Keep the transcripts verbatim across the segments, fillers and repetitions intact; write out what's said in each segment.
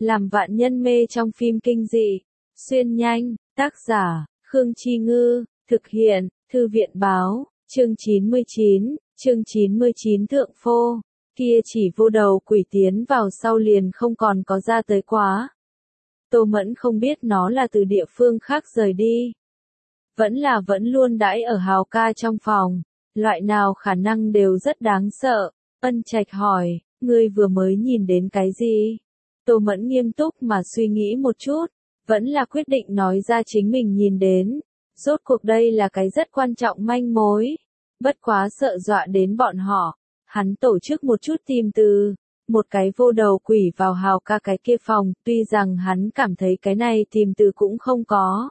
làm vạn nhân mê trong phim kinh dị. Xuyên nhanh, tác giả, Khương Chi Ngư, thực hiện, Thư viện Báo, chương chín mươi chín, chương chín mươi chín thượng phô, kia chỉ vô đầu quỷ tiến vào sau liền không còn có ra tới quá. Tô Mẫn không biết nó là từ địa phương khác rời đi. Vẫn là vẫn luôn đãi ở Hào ca trong phòng, loại nào khả năng đều rất đáng sợ. Ân Trạch hỏi, ngươi vừa mới nhìn đến cái gì? Tô Mẫn nghiêm túc mà suy nghĩ một chút, vẫn là quyết định nói ra chính mình nhìn đến. Rốt cuộc đây là cái rất quan trọng manh mối. Bất quá sợ dọa đến bọn họ, hắn tổ chức một chút tìm từ, một cái vô đầu quỷ vào Hào ca cái kia phòng, tuy rằng hắn cảm thấy cái này tìm từ cũng không có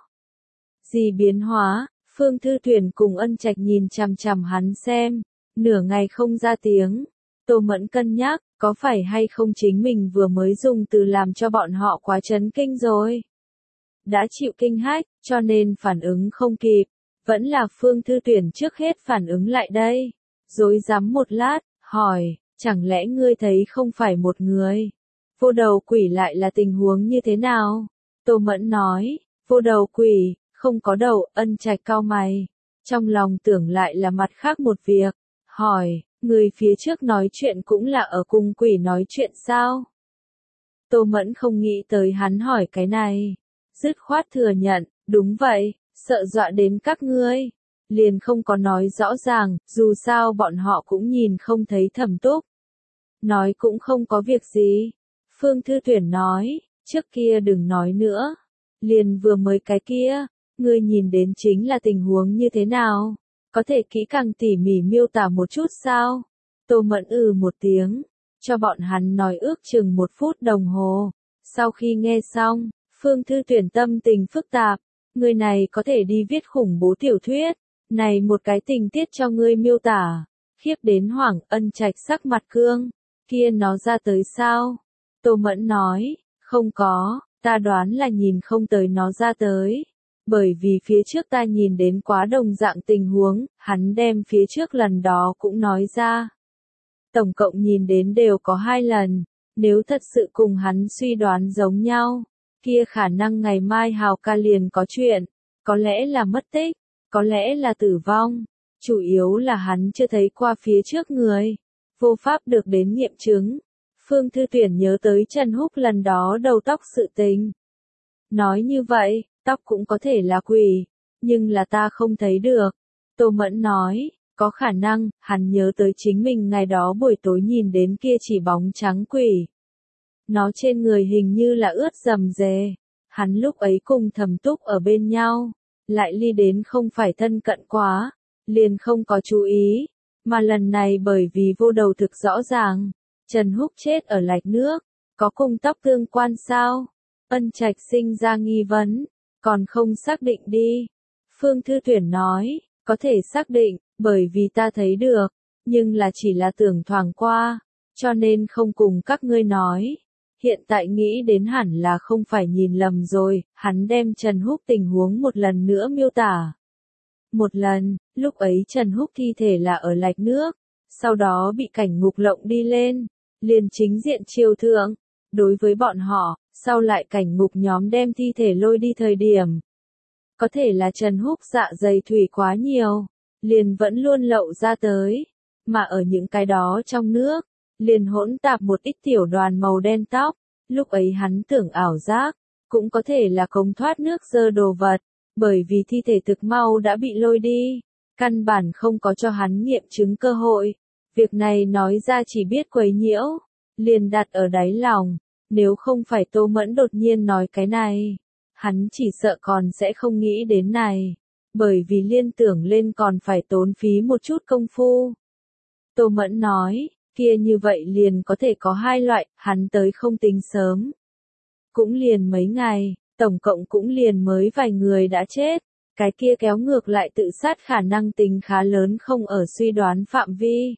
gì biến hóa. Phương Thư Tuyển cùng Ân Trạch nhìn chằm chằm hắn xem, nửa ngày không ra tiếng. Tô Mẫn cân nhắc, có phải hay không chính mình vừa mới dùng từ làm cho bọn họ quá chấn kinh rồi. Đã chịu kinh hách, cho nên phản ứng không kịp. Vẫn là Phương Thư Tuyển trước hết phản ứng lại đây. Rối rắm một lát, hỏi, chẳng lẽ ngươi thấy không phải một người? Vô đầu quỷ lại là tình huống như thế nào? Tô Mẫn nói, vô đầu quỷ, không có đầu. Ân Trạch cau mày, trong lòng tưởng lại là mặt khác một việc. Hỏi, người phía trước nói chuyện cũng là ở cùng quỷ nói chuyện sao? Tô Mẫn không nghĩ tới hắn hỏi cái này. Dứt khoát thừa nhận, đúng vậy, sợ dọa đến các ngươi. Liền không có nói rõ ràng, dù sao bọn họ cũng nhìn không thấy Thẩm Túc. Nói cũng không có việc gì. Phương Thư Tuyển nói, trước kia đừng nói nữa. Liền vừa mới cái kia, ngươi nhìn đến chính là tình huống như thế nào? Có thể kỹ càng tỉ mỉ miêu tả một chút sao? Tô Mẫn ừ một tiếng, cho bọn hắn nói ước chừng một phút đồng hồ. Sau khi nghe xong, Phương Thư Tuyển tâm tình phức tạp, người này có thể đi viết khủng bố tiểu thuyết, này một cái tình tiết cho ngươi miêu tả, khiếp đến hoảng. Ân Trạch sắc mặt cương, kia nó ra tới sao? Tô Mẫn nói, không có, ta đoán là nhìn không tới nó ra tới. Bởi vì phía trước ta nhìn đến quá đồng dạng tình huống, hắn đem phía trước lần đó cũng nói ra. Tổng cộng nhìn đến đều có hai lần, nếu thật sự cùng hắn suy đoán giống nhau, kia khả năng ngày mai Hào ca liền có chuyện, có lẽ là mất tích, có lẽ là tử vong, chủ yếu là hắn chưa thấy qua phía trước người, vô pháp được đến nghiệm chứng. Phương Thư Tuyển nhớ tới Trần Húc lần đó đầu tóc sự tình. Nói như vậy, tóc cũng có thể là quỷ, nhưng là ta không thấy được. Tô Mẫn nói, có khả năng, hắn nhớ tới chính mình ngày đó buổi tối nhìn đến kia chỉ bóng trắng quỷ. Nó trên người hình như là ướt rầm rề. Hắn lúc ấy cùng Thẩm Túc ở bên nhau, lại ly đến không phải thân cận quá, liền không có chú ý. Mà lần này bởi vì vô đầu thực rõ ràng, Trần Húc chết ở lạch nước, có cùng tóc tương quan sao? Ân Trạch sinh ra nghi vấn, còn không xác định đi. Phương Thư Tuyển nói, có thể xác định, bởi vì ta thấy được, nhưng là chỉ là tưởng thoảng qua, cho nên không cùng các ngươi nói. Hiện tại nghĩ đến hẳn là không phải nhìn lầm rồi. Hắn đem Trần Húc tình huống một lần nữa miêu tả. Một lần, lúc ấy Trần Húc thi thể là ở lạch nước, sau đó bị cảnh ngục lộng đi lên, liền chính diện triều thượng. Đối với bọn họ, sau lại cảnh ngục nhóm đem thi thể lôi đi thời điểm. Có thể là Trần Húc dạ dày thủy quá nhiều, liền vẫn luôn lậu ra tới, mà ở những cái đó trong nước, liền hỗn tạp một ít tiểu đoàn màu đen tóc. Lúc ấy hắn tưởng ảo giác, cũng có thể là cống thoát nước dơ đồ vật, bởi vì thi thể thực mau đã bị lôi đi, căn bản không có cho hắn nghiệm chứng cơ hội. Việc này nói ra chỉ biết quấy nhiễu, liền đặt ở đáy lòng. Nếu không phải Tô Mẫn đột nhiên nói cái này, hắn chỉ sợ còn sẽ không nghĩ đến này, bởi vì liên tưởng lên còn phải tốn phí một chút công phu. Tô Mẫn nói, kia như vậy liền có thể có hai loại, hắn tới không tính sớm. Cũng liền mấy ngày, tổng cộng cũng liền mới vài người đã chết, cái kia kéo ngược lại tự sát khả năng tính khá lớn không ở suy đoán phạm vi.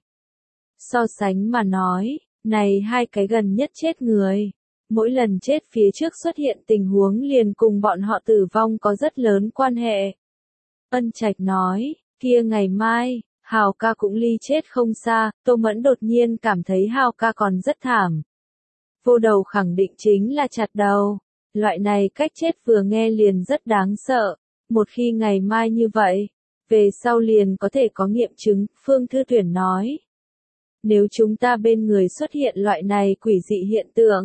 So sánh mà nói, này hai cái gần nhất chết người, mỗi lần chết phía trước xuất hiện tình huống liền cùng bọn họ tử vong có rất lớn quan hệ. Ân Trạch nói, kia ngày mai, Hào ca cũng ly chết không xa. Tô Mẫn đột nhiên cảm thấy Hào ca còn rất thảm. Vô đầu khẳng định chính là chặt đầu. Loại này cách chết vừa nghe liền rất đáng sợ. Một khi ngày mai như vậy, về sau liền có thể có nghiệm chứng, Phương Thư Tuyển nói. Nếu chúng ta bên người xuất hiện loại này quỷ dị hiện tượng,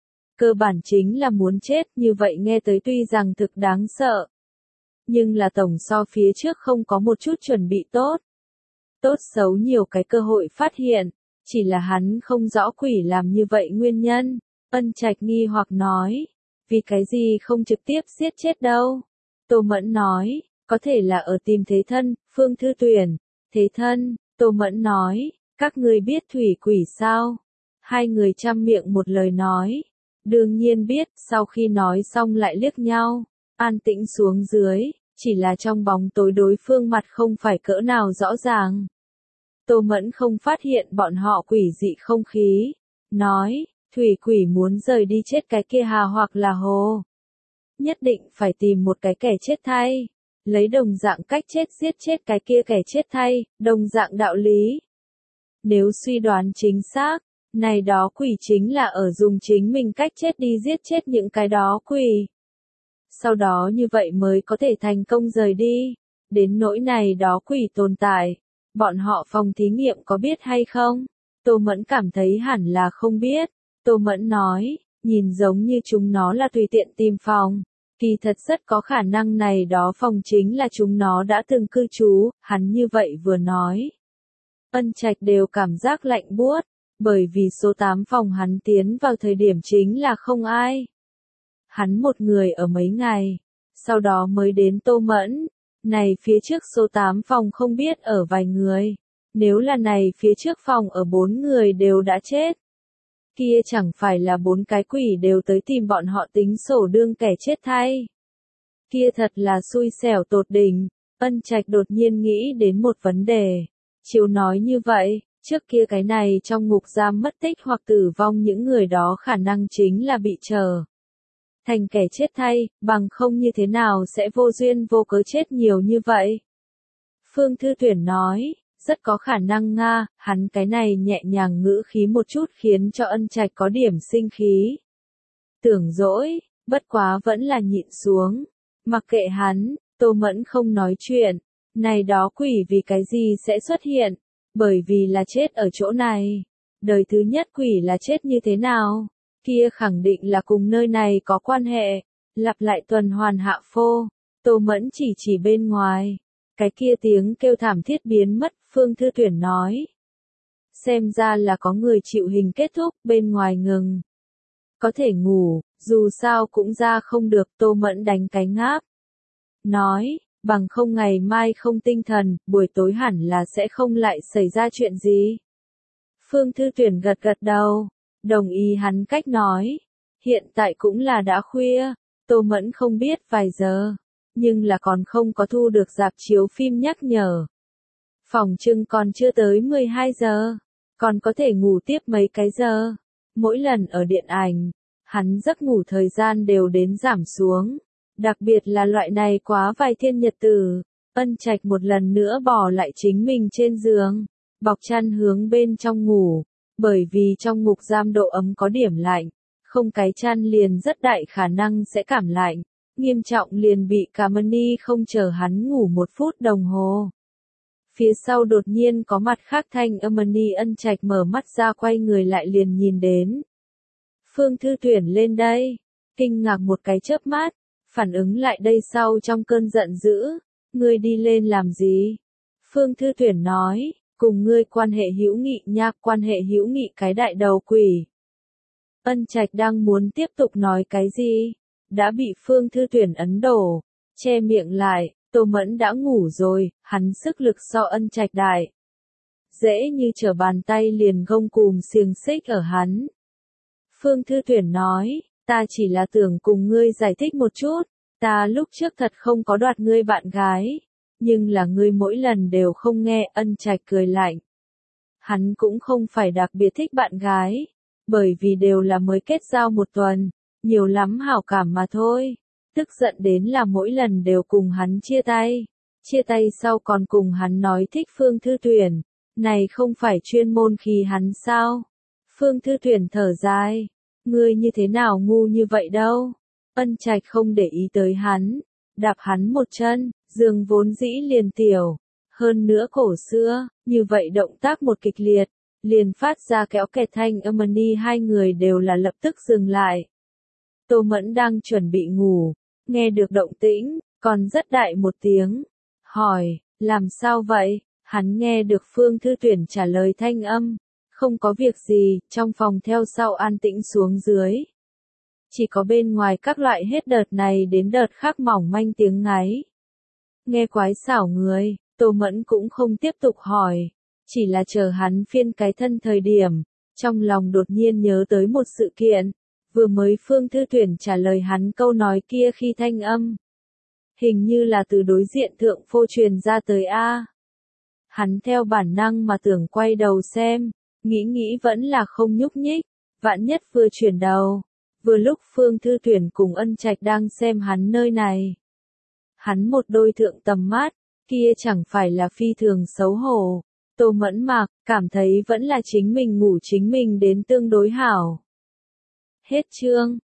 cơ bản chính là muốn chết, như vậy nghe tới tuy rằng thực đáng sợ. Nhưng là tổng so phía trước không có một chút chuẩn bị tốt. Tốt xấu nhiều cái cơ hội phát hiện, chỉ là hắn không rõ quỷ làm như vậy nguyên nhân. Ân Trạch nghi hoặc nói, vì cái gì không trực tiếp giết chết đâu. Tô Mẫn nói, có thể là ở tìm thế thân, Phương Thư Tuyển. Thế thân, Tô Mẫn nói, các người biết thủy quỷ sao? Hai người chăm miệng một lời nói. Đương nhiên biết, sau khi nói xong lại liếc nhau, an tĩnh xuống dưới, chỉ là trong bóng tối đối phương mặt không phải cỡ nào rõ ràng. Tô Mẫn không phát hiện bọn họ quỷ dị không khí, nói, thủy quỷ muốn rời đi chết cái kia hà hoặc là hồ. Nhất định phải tìm một cái kẻ chết thay, lấy đồng dạng cách chết giết chết cái kia kẻ chết thay, đồng dạng đạo lý. Nếu suy đoán chính xác, này đó quỷ chính là ở dùng chính mình cách chết đi giết chết những cái đó quỷ. Sau đó như vậy mới có thể thành công rời đi. Đến nỗi này đó quỷ tồn tại, bọn họ phòng thí nghiệm có biết hay không? Tô Mẫn cảm thấy hẳn là không biết. Tô Mẫn nói, nhìn giống như chúng nó là tùy tiện tìm phòng. Kỳ thật rất có khả năng này đó phòng chính là chúng nó đã từng cư trú, hắn như vậy vừa nói. Ân Trạch đều cảm giác lạnh buốt, bởi vì số tám phòng hắn tiến vào thời điểm chính là không ai. Hắn một người ở mấy ngày, sau đó mới đến Tô Mẫn. Này phía trước số tám phòng không biết ở vài người, nếu là này phía trước phòng ở bốn người đều đã chết. Kia chẳng phải là bốn cái quỷ đều tới tìm bọn họ tính sổ đương kẻ chết thay. Kia thật là xui xẻo tột đỉnh. Ân Trạch đột nhiên nghĩ đến một vấn đề. Chiếu nói như vậy, trước kia cái này trong ngục giam mất tích hoặc tử vong những người đó khả năng chính là bị chờ thành kẻ chết thay, bằng không như thế nào sẽ vô duyên vô cớ chết nhiều như vậy. Phương Thư Tuyển nói, rất có khả năng Nga, hắn cái này nhẹ nhàng ngữ khí một chút khiến cho Ân Trạch có điểm sinh khí. Tưởng dỗi, bất quá vẫn là nhịn xuống. Mặc kệ hắn, Tô Mẫn không nói chuyện. Này đó quỷ vì cái gì sẽ xuất hiện? Bởi vì là chết ở chỗ này. Đời thứ nhất quỷ là chết như thế nào? Kia khẳng định là cùng nơi này có quan hệ. Lặp lại tuần hoàn hạ phô. Tô Mẫn chỉ chỉ bên ngoài. Cái kia tiếng kêu thảm thiết biến mất, Phương Thư Tuyển nói. Xem ra là có người chịu hình kết thúc, bên ngoài ngừng. Có thể ngủ, dù sao cũng ra không được, Tô Mẫn đánh cái ngáp. Nói, bằng không ngày mai không tinh thần, buổi tối hẳn là sẽ không lại xảy ra chuyện gì. Phương Thư Tuyển gật gật đầu, đồng ý hắn cách nói. Hiện tại cũng là đã khuya, Tô Mẫn không biết vài giờ, nhưng là còn không có thu được rạp chiếu phim nhắc nhở. Phòng trưng còn chưa tới mười hai giờ, còn có thể ngủ tiếp mấy cái giờ. Mỗi lần ở điện ảnh, hắn giấc ngủ thời gian đều đến giảm xuống. Đặc biệt là loại này quá vài thiên nhật tử. Ân Trạch một lần nữa bỏ lại chính mình trên giường, bọc chăn hướng bên trong ngủ. Bởi vì trong ngục giam độ ấm có điểm lạnh, không cái chăn liền rất đại khả năng sẽ cảm lạnh. Nghiêm trọng liền bị cả mani không chờ hắn ngủ một phút đồng hồ. Phía sau đột nhiên có mặt khác thanh âm mani. Ân Trạch mở mắt ra quay người lại liền nhìn đến. Phương Thư Tuyển lên đây, kinh ngạc một cái chớp mắt, phản ứng lại đây sau trong cơn giận dữ, ngươi đi lên làm gì? Phương Thư Tuyển nói, cùng ngươi quan hệ hữu nghị nha, quan hệ hữu nghị cái đại đầu quỷ. Ân Trạch đang muốn tiếp tục nói cái gì, đã bị Phương Thư Tuyển ấn đổ, che miệng lại. Tô Mẫn đã ngủ rồi, hắn sức lực so Ân Trạch đại. Dễ như trở bàn tay liền gông cùm xiềng xích ở hắn. Phương Thư Tuyển nói, ta chỉ là tưởng cùng ngươi giải thích một chút, ta lúc trước thật không có đoạt ngươi bạn gái, nhưng là ngươi mỗi lần đều không nghe. Ân Trạch cười lạnh. Hắn cũng không phải đặc biệt thích bạn gái, bởi vì đều là mới kết giao một tuần, nhiều lắm hảo cảm mà thôi. Tức giận đến là mỗi lần đều cùng hắn chia tay. Chia tay sau còn cùng hắn nói thích Phương Thư Tuyển. Này không phải chuyên môn khi hắn sao? Phương Thư Tuyển thở dài. Ngươi như thế nào ngu như vậy đâu? Ân Trạch không để ý tới hắn, đạp hắn một chân, giường vốn dĩ liền tiểu, hơn nữa cổ xưa, như vậy động tác một kịch liệt, liền phát ra kéo kẹt thanh âm, đi hai người đều là lập tức dừng lại. Tô Mẫn đang chuẩn bị ngủ, nghe được động tĩnh, còn rất đại một tiếng, hỏi, làm sao vậy? Hắn nghe được Phương Thư Tuyển trả lời thanh âm, không có việc gì, trong phòng theo sau an tĩnh xuống dưới. Chỉ có bên ngoài các loại hết đợt này đến đợt khác mỏng manh tiếng ngáy. Nghe quái xảo người, Tô Mẫn cũng không tiếp tục hỏi, chỉ là chờ hắn phiên cái thân thời điểm, trong lòng đột nhiên nhớ tới một sự kiện, vừa mới Phương Thư Tuyển trả lời hắn câu nói kia khi thanh âm. Hình như là từ đối diện thượng phô truyền ra tới A. Hắn theo bản năng mà tưởng quay đầu xem, nghĩ nghĩ vẫn là không nhúc nhích, vạn nhất vừa chuyển đầu. Vừa lúc Phương Thư Tuyển cùng Ân Trạch đang xem hắn nơi này. Hắn một đôi thượng tầm mắt, kia chẳng phải là phi thường xấu hổ. Tô Mẫn Mạc, cảm thấy vẫn là chính mình ngủ chính mình đến tương đối hảo. Hết chương.